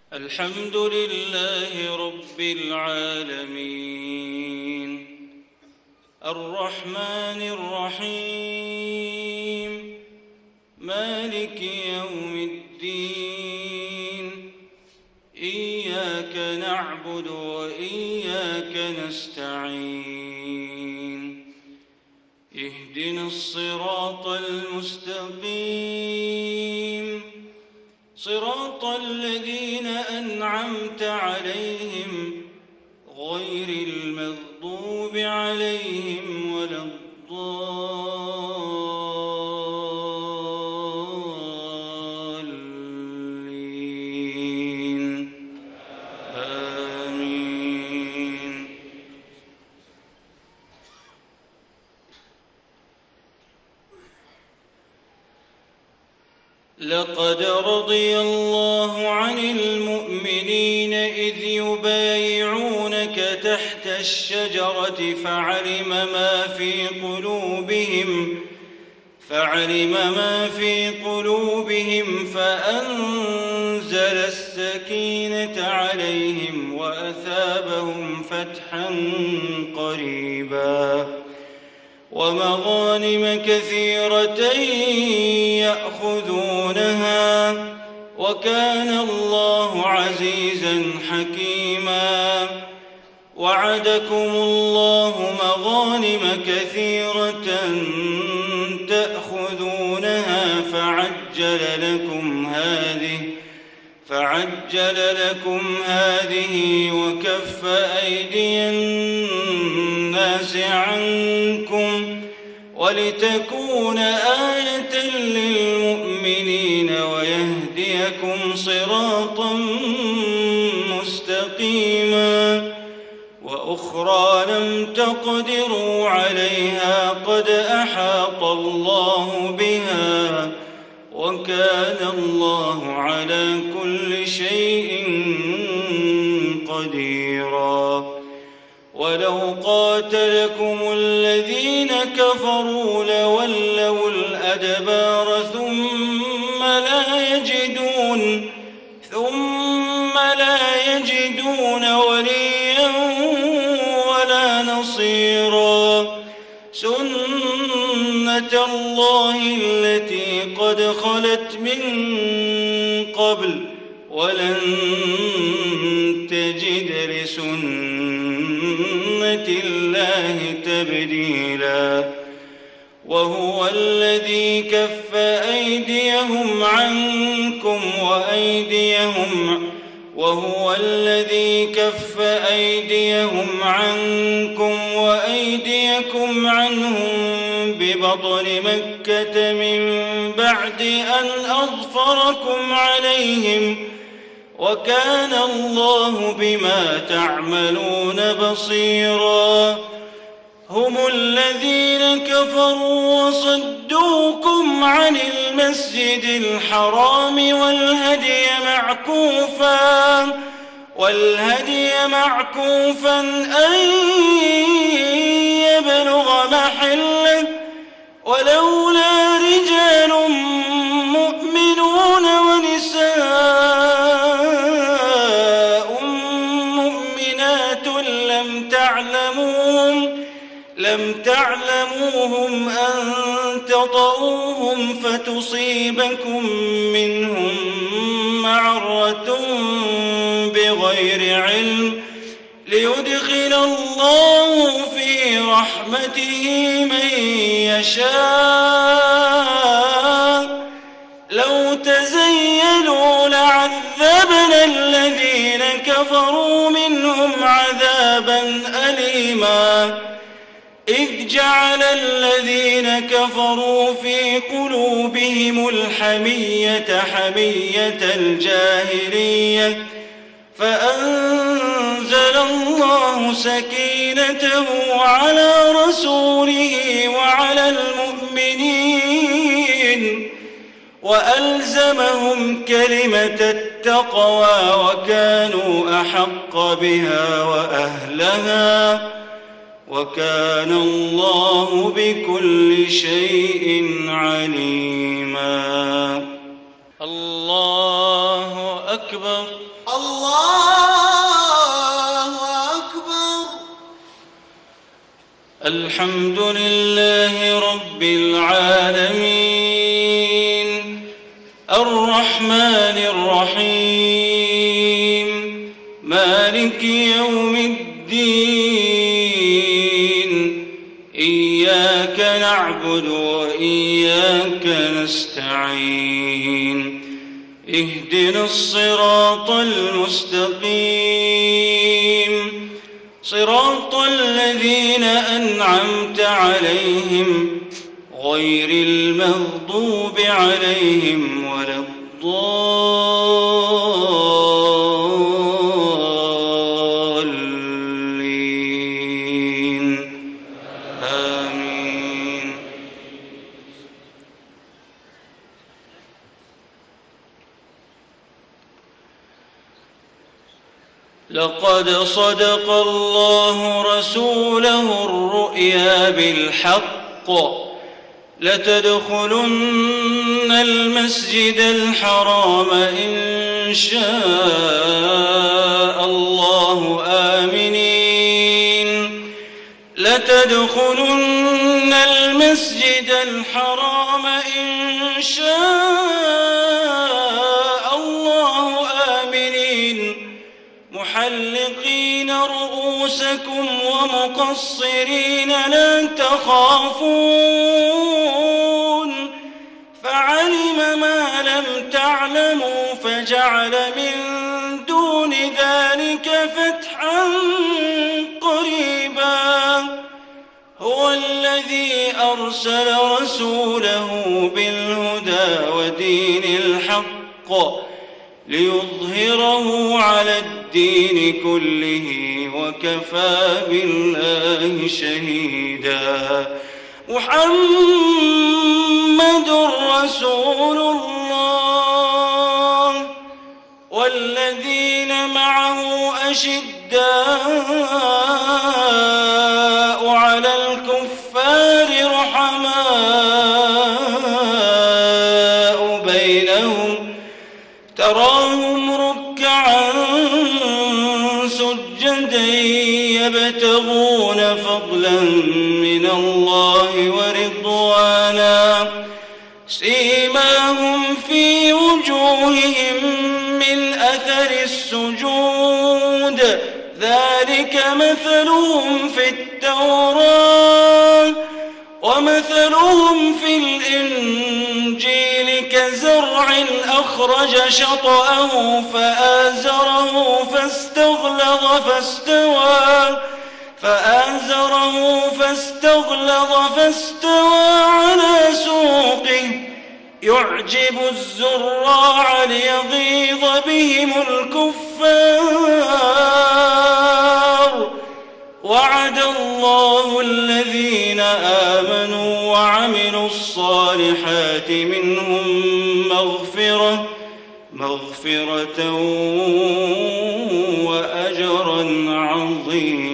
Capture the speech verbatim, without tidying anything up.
الحمد لله رب العالمين الرحمن الرحيم مالك يوم الدين إياك نعبد وإياك نستعين اهدنا الصراط المستقيم صراط الذين أنعمت عليهم غير المغضوب عليهم ولا الضالين آمين. لقد رضي الله عن المؤمنين إذ يبايعونك تحت الشجرة فعلم ما في قلوبهم فعلم ما في قلوبهم فأنزل السكينة عليهم وأثابهم فتحا قريبا ومغانم كثيرة يأخذونها وكان الله عزيزا حكيما. وعدكم الله مغانم كثيرة تأخذونها فعجل لكم هذه فعجل لكم هذه وكف أيدي الناس عنكم ولتكون آية للمؤمنين ويهديكم صراطا مستقيما. وأخرى لم تقدروا عليها قد أحاط الله بها وكان الله على كل شيء قديرا. ولو قاتلكم الذين كفروا لولوا الأدبار ثم لا يجدون ثم لا يجدون وليا ولا نصيرا. سنة الله التي قد خلت من قبل ولن تجد لسنة الله تبديلا. وهو الذي كف أيديهم عنكم وأيديهم وهو الذي كف أيديهم عنكم وأيديكم عنهم ببطن مكة من بعد أن أظفركم عليهم وكان الله بما تعملون بصيرا. هم الذين كفروا وصدوكم عن المسجد الحرام والهدي معكوفا والهدي معكوفا أن يبلغ محله ولولا رجال مؤمنون ونساء مؤمنات لم تعلموهم لم تعلموهم أن تطؤوهم فتصيبكم منهم معرة بغير علم ليدخل الله في رحمته من يشاء. لو تزيلوا لعذبنا الذين كفروا منهم عذابا أليما. إذ جعل الذين كفروا في قلوبهم الحمية حمية الجاهلية فأنزل الله سكينته على رسوله وعلى المؤمنين وألزمهم كلمة التقوى وكانوا أحق بها وأهلها وكان الله بكل شيء عليما. الله أكبر الله أكبر. الحمد لله رب العالمين الرحمن الرحيم مالك يوم الدين إياك نعبد وإياك نستعين اهدنا الصراط المستقيم صراط الذين أنعمت عليهم غير المغضوب عليهم ولا الضالين آمين. لقد صدق الله رسوله الرؤيا بالحق لتدخلن المسجد الحرام إن شاء الله آمنين لتدخلن المسجد الحرام إن شاء الله آمنين محلقين رؤوسكم ومقصرين لا تخافون فعلم ما لم تعلموا فجعل من دون ذلك فتحا قريبا هو الذي أرسل رسوله بالهدى ودين الحق ليظهره على الدين كله وكفى بالله شهيدا. محمد رسول الله والذين معه أشداء على الكفار رحماء بينهم تراهم ركعا سجدا يبتغون فضلا من الله ورضوانا سيماهم في وجوههم من أثر السجود ذلك مثلهم في التوراة ومثلهم في الإنجيل كزرع أخرج شطأه فآزره فاستغلظ فاستوى فآزره فاستغلظ فاستوى على سوقه يعجب الزراع ليغيظ بهم الكفار وعد الله الذين آمنوا وعملوا الصالحات منهم مغفرة مغفرة وأجرا عظيما.